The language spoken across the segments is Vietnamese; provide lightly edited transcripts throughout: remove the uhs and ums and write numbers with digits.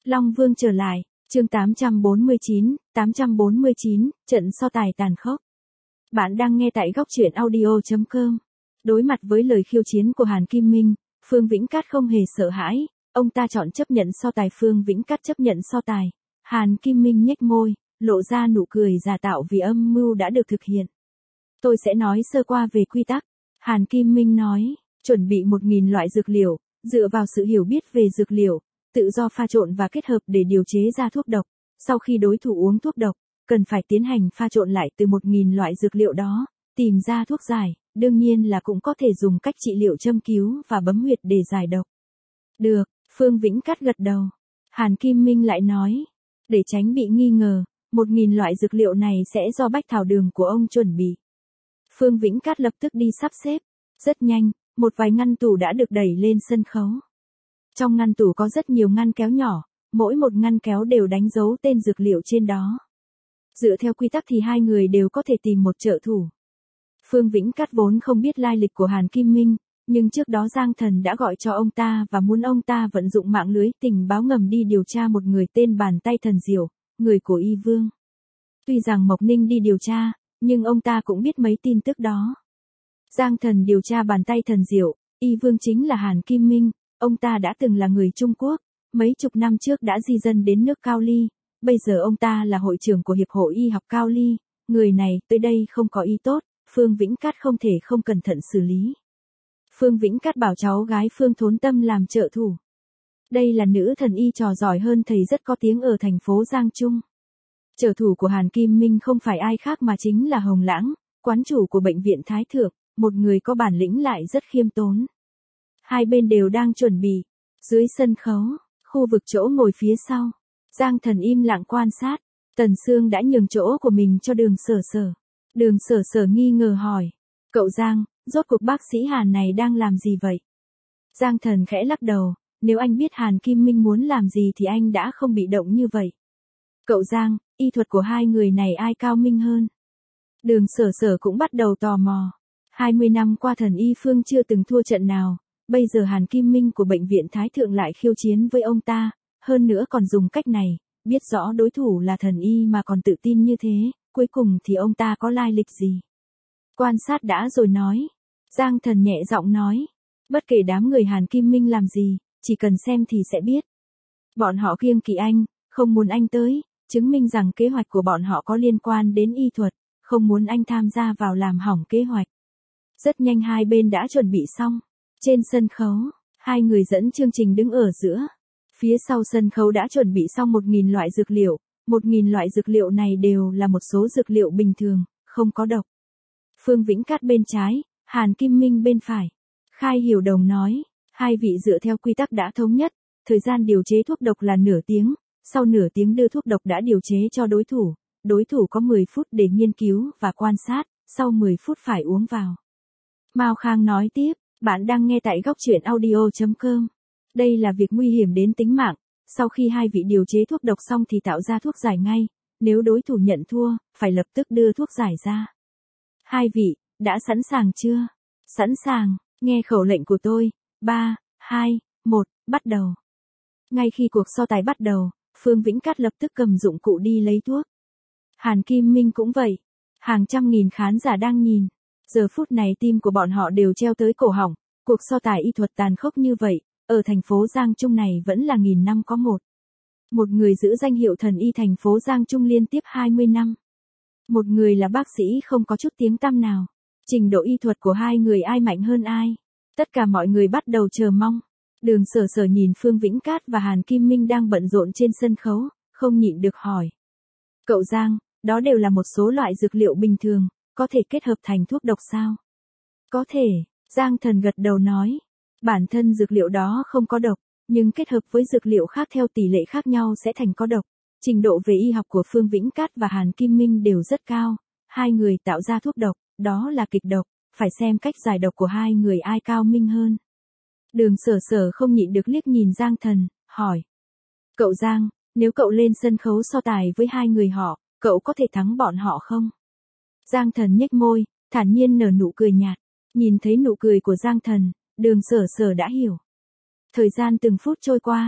Long Vương trở lại, chương 849, trận so tài tàn khốc. Bạn đang nghe tại góc truyện audio.com. Đối mặt với lời khiêu chiến của Hàn Kim Minh, Phương Vĩnh Cát không hề sợ hãi, ông ta chọn chấp nhận so tài. Phương Vĩnh Cát chấp nhận so tài. Hàn Kim Minh nhếch môi, lộ ra nụ cười giả tạo vì âm mưu đã được thực hiện. Tôi sẽ nói sơ qua về quy tắc. Hàn Kim Minh nói, chuẩn bị 1.000 loại dược liệu, dựa vào sự hiểu biết về dược liệu, tự do pha trộn và kết hợp để điều chế ra thuốc độc. Sau khi đối thủ uống thuốc độc, cần phải tiến hành pha trộn lại từ 1.000 loại dược liệu đó, tìm ra thuốc giải, đương nhiên là cũng có thể dùng cách trị liệu châm cứu và bấm huyệt để giải độc. Được, Phương Vĩnh Cát gật đầu. Hàn Kim Minh lại nói, để tránh bị nghi ngờ, 1.000 loại dược liệu này sẽ do bách thảo đường của ông chuẩn bị. Phương Vĩnh Cát lập tức đi sắp xếp. Rất nhanh, một vài ngăn tủ đã được đẩy lên sân khấu. Trong ngăn tủ có rất nhiều ngăn kéo nhỏ, mỗi một ngăn kéo đều đánh dấu tên dược liệu trên đó. Dựa theo quy tắc thì hai người đều có thể tìm một trợ thủ. Phương Vĩnh Cát vốn không biết lai lịch của Hàn Kim Minh, nhưng trước đó Giang Thần đã gọi cho ông ta và muốn ông ta vận dụng mạng lưới tình báo ngầm đi điều tra một người tên Bàn Tay Thần Diệu, người của Y Vương. Tuy rằng Mộc Ninh đi điều tra, nhưng ông ta cũng biết mấy tin tức đó. Giang Thần điều tra Bàn Tay Thần Diệu, Y Vương chính là Hàn Kim Minh, ông ta đã từng là người Trung Quốc, mấy chục năm trước đã di dân đến nước Cao Ly, bây giờ ông ta là hội trưởng của Hiệp hội Y học Cao Ly, người này tới đây không có ý tốt, Phương Vĩnh Cát không thể không cẩn thận xử lý. Phương Vĩnh Cát bảo cháu gái Phương Thốn Tâm làm trợ thủ. Đây là nữ thần y trò giỏi hơn thầy rất có tiếng ở thành phố Giang Trung. Trợ thủ của Hàn Kim Minh không phải ai khác mà chính là Hồng Lãng, quán chủ của bệnh viện Thái Thượng, một người có bản lĩnh lại rất khiêm tốn. Hai bên đều đang chuẩn bị. Dưới sân khấu, khu vực chỗ ngồi phía sau, Giang Thần im lặng quan sát. Tần Sương đã nhường chỗ của mình cho Đường Sở Sở. Đường Sở Sở nghi ngờ hỏi, cậu Giang, rốt cuộc bác sĩ Hàn này đang làm gì vậy? Giang Thần khẽ lắc đầu, nếu anh biết Hàn Kim Minh muốn làm gì thì anh đã không bị động như vậy. Cậu Giang, y thuật của hai người này ai cao minh hơn? Đường Sở Sở cũng bắt đầu tò mò. 20 năm qua thần y phương chưa từng thua trận nào, bây giờ Hàn Kim Minh của bệnh viện Thái Thượng lại khiêu chiến với ông ta, hơn nữa còn dùng cách này, biết rõ đối thủ là thần y mà còn tự tin như thế, cuối cùng thì ông ta có lai lịch gì? Quan sát đã rồi nói. Giang Thần nhẹ giọng nói, bất kể đám người Hàn Kim Minh làm gì, chỉ cần xem thì sẽ biết. Bọn họ kiêng kỵ anh, không muốn anh tới, chứng minh rằng kế hoạch của bọn họ có liên quan đến y thuật, không muốn anh tham gia vào làm hỏng kế hoạch. Rất nhanh hai bên đã chuẩn bị xong. Trên sân khấu, hai người dẫn chương trình đứng ở giữa. Phía sau sân khấu đã chuẩn bị xong 1.000 loại dược liệu. 1.000 loại dược liệu này đều là một số dược liệu bình thường, không có độc. Phương Vĩnh Cát bên trái, Hàn Kim Minh bên phải. Khai Hiểu Đồng nói, hai vị dựa theo quy tắc đã thống nhất, thời gian điều chế thuốc độc là nửa tiếng, sau nửa tiếng đưa thuốc độc đã điều chế cho đối thủ có 10 phút để nghiên cứu và quan sát, sau 10 phút phải uống vào. Mao Khang nói tiếp, bạn đang nghe tại góc truyện audio.com. Đây là việc nguy hiểm đến tính mạng, sau khi hai vị điều chế thuốc độc xong thì tạo ra thuốc giải ngay, nếu đối thủ nhận thua, phải lập tức đưa thuốc giải ra. Hai vị, đã sẵn sàng chưa? Sẵn sàng, nghe khẩu lệnh của tôi, 3, 2, 1, bắt đầu. Ngay khi cuộc so tài bắt đầu, Phương Vĩnh Cát lập tức cầm dụng cụ đi lấy thuốc. Hàn Kim Minh cũng vậy, hàng trăm nghìn khán giả đang nhìn. Giờ phút này tim của bọn họ đều treo tới cổ họng, cuộc so tài y thuật tàn khốc như vậy, ở thành phố Giang Trung này vẫn là nghìn năm có một. Một người giữ danh hiệu thần y thành phố Giang Trung liên tiếp 20 năm. Một người là bác sĩ không có chút tiếng tăm nào. Trình độ y thuật của hai người ai mạnh hơn ai? Tất cả mọi người bắt đầu chờ mong. Đường Sở Sở nhìn Phương Vĩnh Cát và Hàn Kim Minh đang bận rộn trên sân khấu, không nhịn được hỏi. Cậu Giang, đó đều là một số loại dược liệu bình thường. Có thể kết hợp thành thuốc độc sao? Có thể, Giang Thần gật đầu nói. Bản thân dược liệu đó không có độc, nhưng kết hợp với dược liệu khác theo tỷ lệ khác nhau sẽ thành có độc. Trình độ về y học của Phương Vĩnh Cát và Hàn Kim Minh đều rất cao. Hai người tạo ra thuốc độc, đó là kịch độc, phải xem cách giải độc của hai người ai cao minh hơn. Đường Sở Sở không nhịn được liếc nhìn Giang Thần, hỏi. Cậu Giang, nếu cậu lên sân khấu so tài với hai người họ, cậu có thể thắng bọn họ không? Giang Thần nhếch môi, thản nhiên nở nụ cười nhạt. Nhìn thấy nụ cười của Giang Thần, Đường Sở Sở đã hiểu. Thời gian từng phút trôi qua.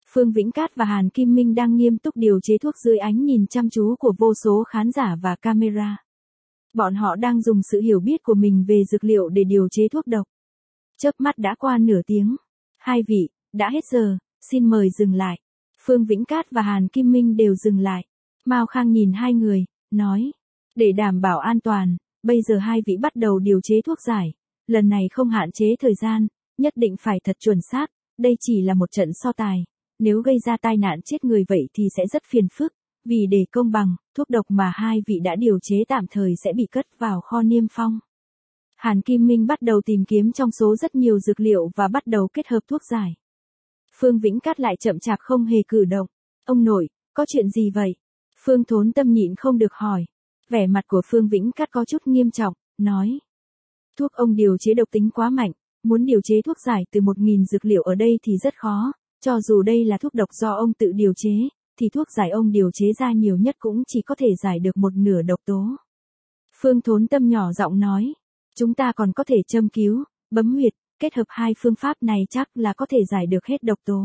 Phương Vĩnh Cát và Hàn Kim Minh đang nghiêm túc điều chế thuốc dưới ánh nhìn chăm chú của vô số khán giả và camera. Bọn họ đang dùng sự hiểu biết của mình về dược liệu để điều chế thuốc độc. Chớp mắt đã qua nửa tiếng. Hai vị, đã hết giờ, xin mời dừng lại. Phương Vĩnh Cát và Hàn Kim Minh đều dừng lại. Mao Khang nhìn hai người, nói. Để đảm bảo an toàn, bây giờ hai vị bắt đầu điều chế thuốc giải. Lần này không hạn chế thời gian, nhất định phải thật chuẩn xác. Đây chỉ là một trận so tài. Nếu gây ra tai nạn chết người vậy thì sẽ rất phiền phức. Vì để công bằng, thuốc độc mà hai vị đã điều chế tạm thời sẽ bị cất vào kho niêm phong. Hàn Kim Minh bắt đầu tìm kiếm trong số rất nhiều dược liệu và bắt đầu kết hợp thuốc giải. Phương Vĩnh Cát lại chậm chạp không hề cử động. Ông nội, có chuyện gì vậy? Phương Thốn Tâm nhịn không được hỏi. Vẻ mặt của Phương Vĩnh Cát có chút nghiêm trọng, nói. Thuốc ông điều chế độc tính quá mạnh, muốn điều chế thuốc giải từ 1.000 dược liệu ở đây thì rất khó. Cho dù đây là thuốc độc do ông tự điều chế, thì thuốc giải ông điều chế ra nhiều nhất cũng chỉ có thể giải được một nửa độc tố. Phương Thốn Tâm nhỏ giọng nói. Chúng ta còn có thể châm cứu, bấm huyệt, kết hợp hai phương pháp này chắc là có thể giải được hết độc tố.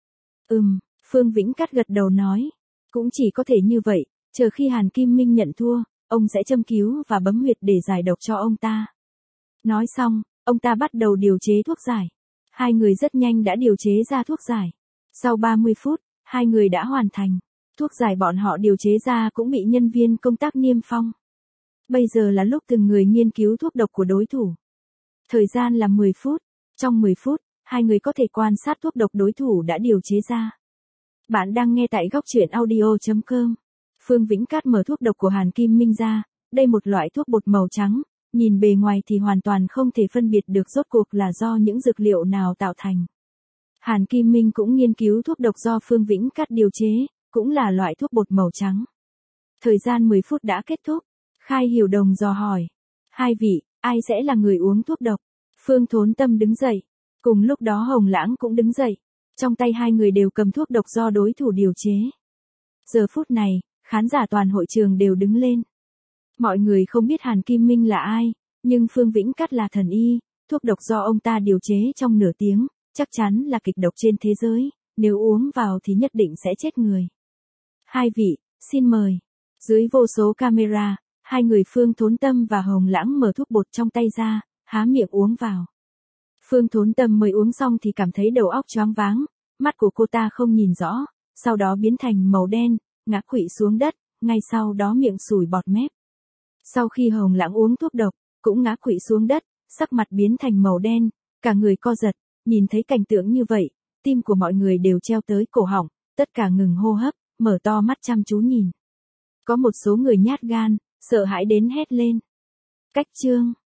Phương Vĩnh Cát gật đầu nói. Cũng chỉ có thể như vậy, chờ khi Hàn Kim Minh nhận thua, ông sẽ châm cứu và bấm huyệt để giải độc cho ông ta. Nói xong, ông ta bắt đầu điều chế thuốc giải. Hai người rất nhanh đã điều chế ra thuốc giải. Sau 30 phút, hai người đã hoàn thành. Thuốc giải bọn họ điều chế ra cũng bị nhân viên công tác niêm phong. Bây giờ là lúc từng người nghiên cứu thuốc độc của đối thủ. Thời gian là 10 phút. Trong 10 phút, hai người có thể quan sát thuốc độc đối thủ đã điều chế ra. Bạn đang nghe tại góc truyện audio.com. Phương Vĩnh Cát mở thuốc độc của Hàn Kim Minh ra. Đây một loại thuốc bột màu trắng. Nhìn bề ngoài thì hoàn toàn không thể phân biệt được rốt cuộc là do những dược liệu nào tạo thành. Hàn Kim Minh cũng nghiên cứu thuốc độc do Phương Vĩnh Cát điều chế, cũng là loại thuốc bột màu trắng. Thời gian 10 phút đã kết thúc. Khai Hiểu Đồng dò hỏi. Hai vị, ai sẽ là người uống thuốc độc? Phương Thốn Tâm đứng dậy. Cùng lúc đó Hồng Lãng cũng đứng dậy. Trong tay hai người đều cầm thuốc độc do đối thủ điều chế. Giờ phút này, khán giả toàn hội trường đều đứng lên. Mọi người không biết Hàn Kim Minh là ai, nhưng Phương Vĩnh Cát là thần y, thuốc độc do ông ta điều chế trong nửa tiếng, chắc chắn là kịch độc trên thế giới, nếu uống vào thì nhất định sẽ chết người. Hai vị, xin mời. Dưới vô số camera, hai người Phương Thốn Tâm và Hồng Lãng mở thuốc bột trong tay ra, há miệng uống vào. Phương Thốn Tâm mới uống xong thì cảm thấy đầu óc choáng váng, mắt của cô ta không nhìn rõ, sau đó biến thành màu đen, ngã quỵ xuống đất, ngay sau đó miệng sùi bọt mép. Sau khi Hồng Lãng uống thuốc độc, cũng ngã quỵ xuống đất, sắc mặt biến thành màu đen, cả người co giật, nhìn thấy cảnh tượng như vậy, tim của mọi người đều treo tới cổ họng, tất cả ngừng hô hấp, mở to mắt chăm chú nhìn. Có một số người nhát gan, sợ hãi đến hét lên. Cách chương